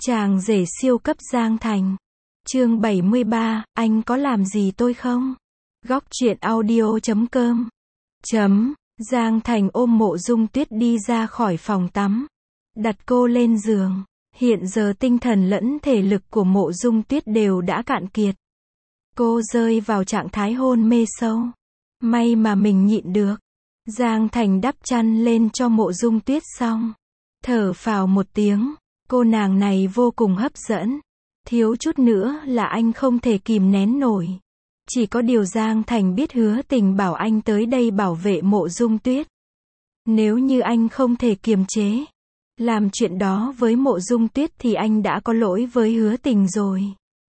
Chàng rể siêu cấp Giang Thành. Chương 73, anh có làm gì tôi không? Góc truyện audio.com. Giang Thành ôm Mộ Dung Tuyết đi ra khỏi phòng tắm, đặt cô lên giường. Hiện giờ tinh thần lẫn thể lực của Mộ Dung Tuyết đều đã cạn kiệt. Cô rơi vào trạng thái hôn mê sâu. May mà mình nhịn được. Giang Thành đắp chăn lên cho Mộ Dung Tuyết xong, thở phào một tiếng. Cô nàng này vô cùng hấp dẫn. Thiếu chút nữa là anh không thể kìm nén nổi. Chỉ có điều Giang Thành biết Hứa Tình bảo anh tới đây bảo vệ Mộ Dung Tuyết. Nếu như anh không thể kiềm chế làm chuyện đó với Mộ Dung Tuyết thì anh đã có lỗi với Hứa Tình rồi.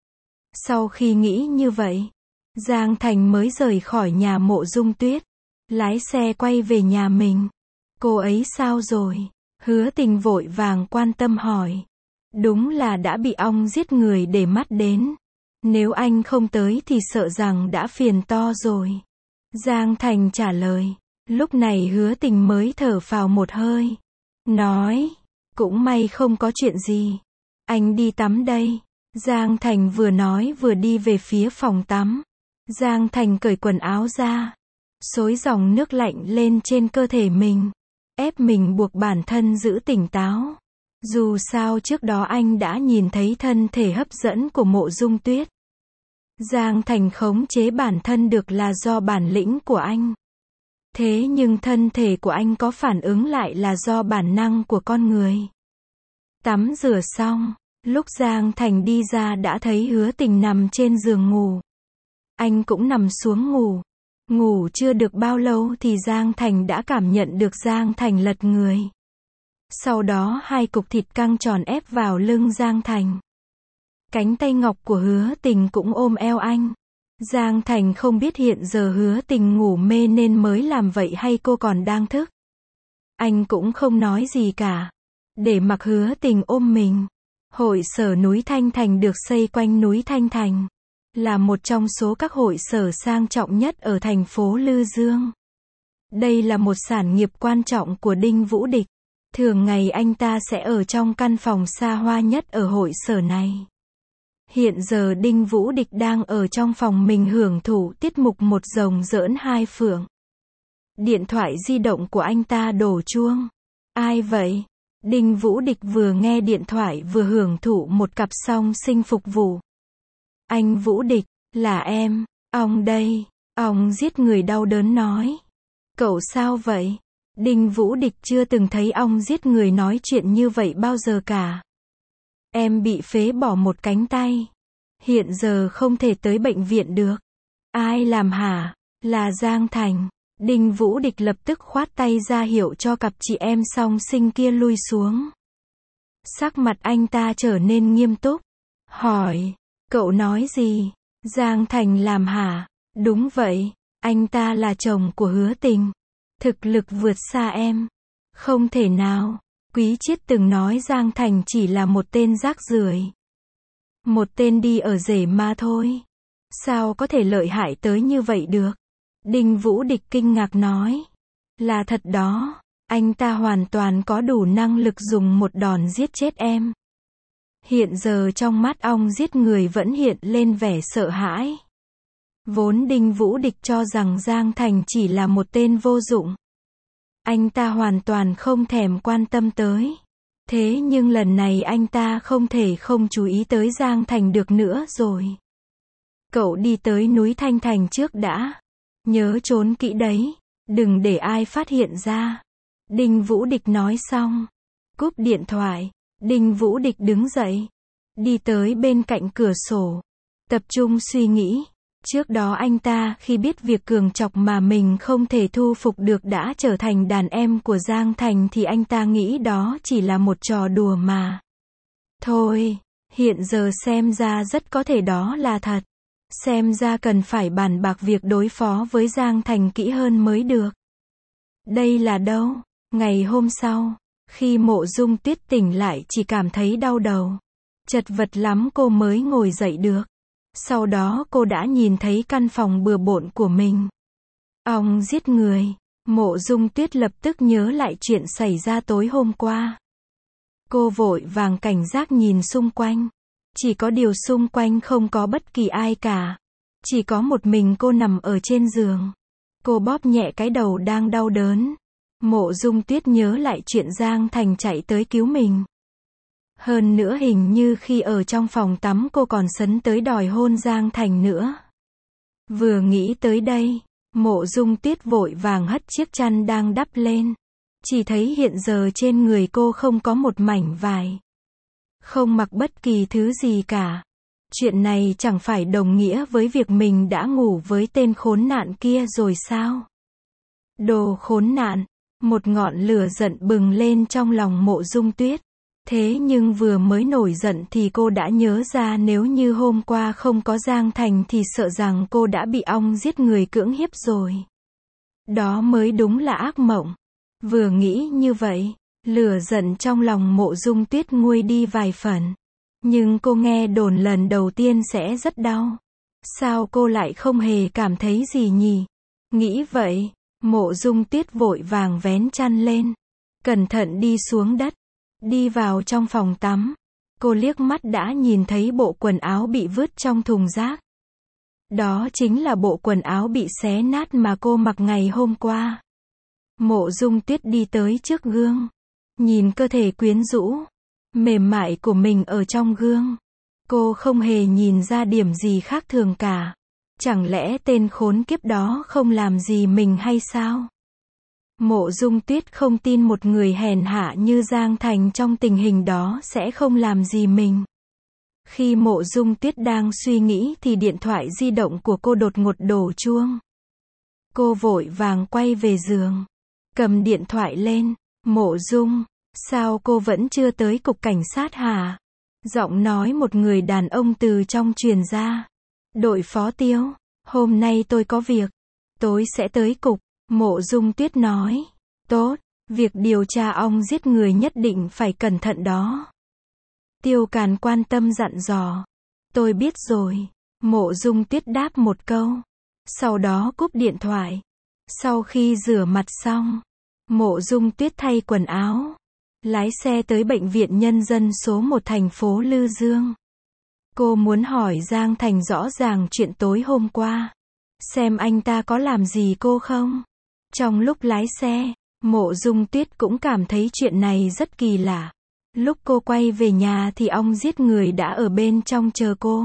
Sau khi nghĩ như vậy, Giang Thành mới rời khỏi nhà Mộ Dung Tuyết, lái xe quay về nhà mình. Cô ấy sao rồi? Hứa Tình vội vàng quan tâm hỏi. Đúng là đã bị ong giết người để mắt đến. Nếu anh không tới thì sợ rằng đã phiền to rồi. Giang Thành trả lời. Lúc này Hứa Tình mới thở phào một hơi. Nói, cũng may không có chuyện gì. Anh đi tắm đây. Giang Thành vừa nói vừa đi về phía phòng tắm. Giang Thành cởi quần áo ra, xối dòng nước lạnh lên trên cơ thể mình, ép mình buộc bản thân giữ tỉnh táo. Dù sao trước đó anh đã nhìn thấy thân thể hấp dẫn của Mộ Dung Tuyết. Giang Thành khống chế bản thân được là do bản lĩnh của anh. Thế nhưng thân thể của anh có phản ứng lại là do bản năng của con người. Tắm rửa xong, lúc Giang Thành đi ra đã thấy Hứa Tình nằm trên giường ngủ. Anh cũng nằm xuống ngủ. Ngủ chưa được bao lâu thì Giang Thành đã cảm nhận được Giang Thành lật người. Sau đó hai cục thịt căng tròn ép vào lưng Giang Thành. Cánh tay ngọc của Hứa Tình cũng ôm eo anh. Giang Thành không biết hiện giờ Hứa Tình ngủ mê nên mới làm vậy hay cô còn đang thức. Anh cũng không nói gì cả, để mặc Hứa Tình ôm mình. Hội sở núi Thanh Thành được xây quanh núi Thanh Thành, là một trong số các hội sở sang trọng nhất ở thành phố Lư Dương. Đây là một sản nghiệp quan trọng của Đinh Vũ Địch. Thường ngày anh ta sẽ ở trong căn phòng xa hoa nhất ở hội sở này. Hiện giờ Đinh Vũ Địch đang ở trong phòng mình hưởng thụ tiết mục Một Rồng Giỡn Hai Phượng. Điện thoại di động của anh ta đổ chuông. Ai vậy? Đinh Vũ Địch vừa nghe điện thoại vừa hưởng thụ một cặp song sinh phục vụ. Anh Vũ Địch, là em, ong đây. Ong giết người đau đớn nói. Cậu sao vậy? Đinh Vũ Địch chưa từng thấy ong giết người nói chuyện như vậy bao giờ cả. Em bị phế bỏ một cánh tay. Hiện giờ không thể tới bệnh viện được. Ai làm hả? Là Giang Thành. Đinh Vũ Địch lập tức khoát tay ra hiệu cho cặp chị em song sinh kia lui xuống. Sắc mặt anh ta trở nên nghiêm túc. Hỏi, cậu nói gì? Giang Thành làm hả? Đúng vậy, anh ta là chồng của Hứa Tình. Thực lực vượt xa em. Không thể nào. Quý Chiết từng nói Giang Thành chỉ là một tên rác rưởi. Một tên đi ở rể mà thôi. Sao có thể lợi hại tới như vậy được? Đinh Vũ Địch kinh ngạc nói. Là thật đó. Anh ta hoàn toàn có đủ năng lực dùng một đòn giết chết em. Hiện giờ trong mắt ong giết người vẫn hiện lên vẻ sợ hãi. Vốn Đinh Vũ Địch cho rằng Giang Thành chỉ là một tên vô dụng. Anh ta hoàn toàn không thèm quan tâm tới. Thế nhưng lần này anh ta không thể không chú ý tới Giang Thành được nữa rồi. Cậu đi tới núi Thanh Thành trước đã. Nhớ trốn kỹ đấy. Đừng để ai phát hiện ra. Đinh Vũ Địch nói xong, cúp điện thoại. Đinh Vũ Địch đứng dậy, đi tới bên cạnh cửa sổ, tập trung suy nghĩ. Trước đó anh ta khi biết việc Cường Chọc mà mình không thể thu phục được đã trở thành đàn em của Giang Thành thì anh ta nghĩ đó chỉ là một trò đùa mà. Thôi, hiện giờ xem ra rất có thể đó là thật. Xem ra cần phải bàn bạc việc đối phó với Giang Thành kỹ hơn mới được. Đây là đâu? Ngày hôm sau, khi Mộ Dung Tuyết tỉnh lại chỉ cảm thấy đau đầu. Chật vật lắm cô mới ngồi dậy được. Sau đó cô đã nhìn thấy căn phòng bừa bộn của mình. Ong giết người. Mộ Dung Tuyết lập tức nhớ lại chuyện xảy ra tối hôm qua. Cô vội vàng cảnh giác nhìn xung quanh. Chỉ có điều xung quanh không có bất kỳ ai cả. Chỉ có một mình cô nằm ở trên giường. Cô bóp nhẹ cái đầu đang đau đớn. Mộ Dung Tuyết nhớ lại chuyện Giang Thành chạy tới cứu mình. Hơn nữa hình như khi ở trong phòng tắm cô còn sấn tới đòi hôn Giang Thành nữa. Vừa nghĩ tới đây, Mộ Dung Tuyết vội vàng hất chiếc chăn đang đắp lên. Chỉ thấy hiện giờ trên người cô không có một mảnh vải. Không mặc bất kỳ thứ gì cả. Chuyện này chẳng phải đồng nghĩa với việc mình đã ngủ với tên khốn nạn kia rồi sao? Đồ khốn nạn! Một ngọn lửa giận bừng lên trong lòng Mộ Dung Tuyết. Thế nhưng vừa mới nổi giận thì cô đã nhớ ra nếu như hôm qua không có Giang Thành thì sợ rằng cô đã bị ong giết người cưỡng hiếp rồi. Đó mới đúng là ác mộng. Vừa nghĩ như vậy, lửa giận trong lòng Mộ Dung Tuyết nguôi đi vài phần. Nhưng cô nghe đồn lần đầu tiên sẽ rất đau. Sao cô lại không hề cảm thấy gì nhỉ? Nghĩ vậy, Mộ Dung Tuyết vội vàng vén chăn lên. Cẩn thận đi xuống đất. Đi vào trong phòng tắm. Cô liếc mắt đã nhìn thấy bộ quần áo bị vứt trong thùng rác. Đó chính là bộ quần áo bị xé nát mà cô mặc ngày hôm qua. Mộ Dung Tuyết đi tới trước gương. Nhìn cơ thể quyến rũ, mềm mại của mình ở trong gương. Cô không hề nhìn ra điểm gì khác thường cả. Chẳng lẽ tên khốn kiếp đó không làm gì mình hay sao? Mộ Dung Tuyết không tin một người hèn hạ như Giang Thành trong tình hình đó sẽ không làm gì mình. Khi Mộ Dung Tuyết đang suy nghĩ thì điện thoại di động của cô đột ngột đổ chuông. Cô vội vàng quay về giường. Cầm điện thoại lên. Mộ Dung, sao cô vẫn chưa tới cục cảnh sát hả? Giọng nói một người đàn ông từ trong truyền ra. Đội phó Tiêu, hôm nay tôi có việc. Tối sẽ tới cục. Mộ Dung Tuyết nói. Tốt, việc điều tra ong giết người nhất định phải cẩn thận đó. Tiêu Càn quan tâm dặn dò. Tôi biết rồi. Mộ Dung Tuyết đáp một câu. Sau đó cúp điện thoại. Sau khi rửa mặt xong, Mộ Dung Tuyết thay quần áo. Lái xe tới bệnh viện nhân dân số 1 thành phố Lư Dương. Cô muốn hỏi Giang Thành rõ ràng chuyện tối hôm qua. Xem anh ta có làm gì cô không? Trong lúc lái xe, Mộ Dung Tuyết cũng cảm thấy chuyện này rất kỳ lạ. Lúc cô quay về nhà thì ong giết người đã ở bên trong chờ cô.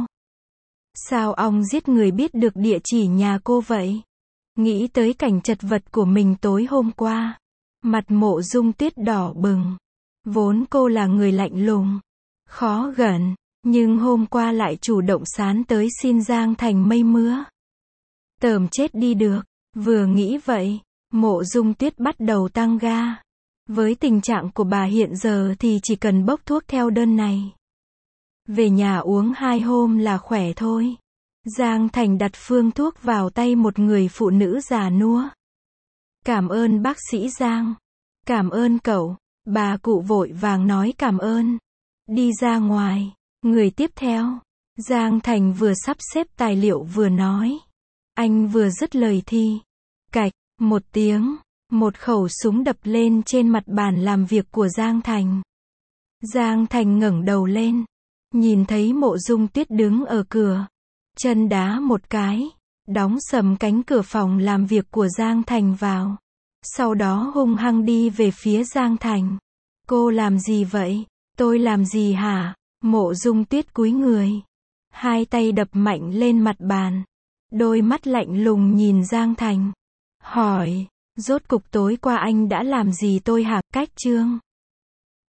Sao ong giết người biết được địa chỉ nhà cô vậy? Nghĩ tới cảnh chật vật của mình tối hôm qua. Mặt Mộ Dung Tuyết đỏ bừng. Vốn cô là người lạnh lùng, khó gần, nhưng hôm qua lại chủ động sán tới xin Giang Thành mây mưa. Tởm chết đi được. Vừa nghĩ vậy, Mộ Dung Tuyết bắt đầu tăng ga. Với tình trạng của bà hiện giờ thì chỉ cần bốc thuốc theo đơn này. Về nhà uống 2 hôm là khỏe thôi. Giang Thành đặt phương thuốc vào tay một người phụ nữ già nua. Cảm ơn bác sĩ Giang. Cảm ơn cậu. Bà cụ vội vàng nói cảm ơn. Đi ra ngoài. Người tiếp theo. Giang Thành vừa sắp xếp tài liệu vừa nói. Anh vừa dứt lời thì. Cạch, một tiếng. Một khẩu súng đập lên trên mặt bàn làm việc của Giang Thành. Giang Thành ngẩng đầu lên. Nhìn thấy Mộ Dung Tuyết đứng ở cửa. Chân đá một cái. Đóng sầm cánh cửa phòng làm việc của Giang Thành vào. Sau đó hung hăng đi về phía Giang Thành. Cô làm gì vậy? Tôi làm gì hả? Mộ Dung Tuyết cúi người. Hai tay đập mạnh lên mặt bàn. Đôi mắt lạnh lùng nhìn Giang Thành. Hỏi, rốt cục tối qua anh đã làm gì tôi hả? Cách chương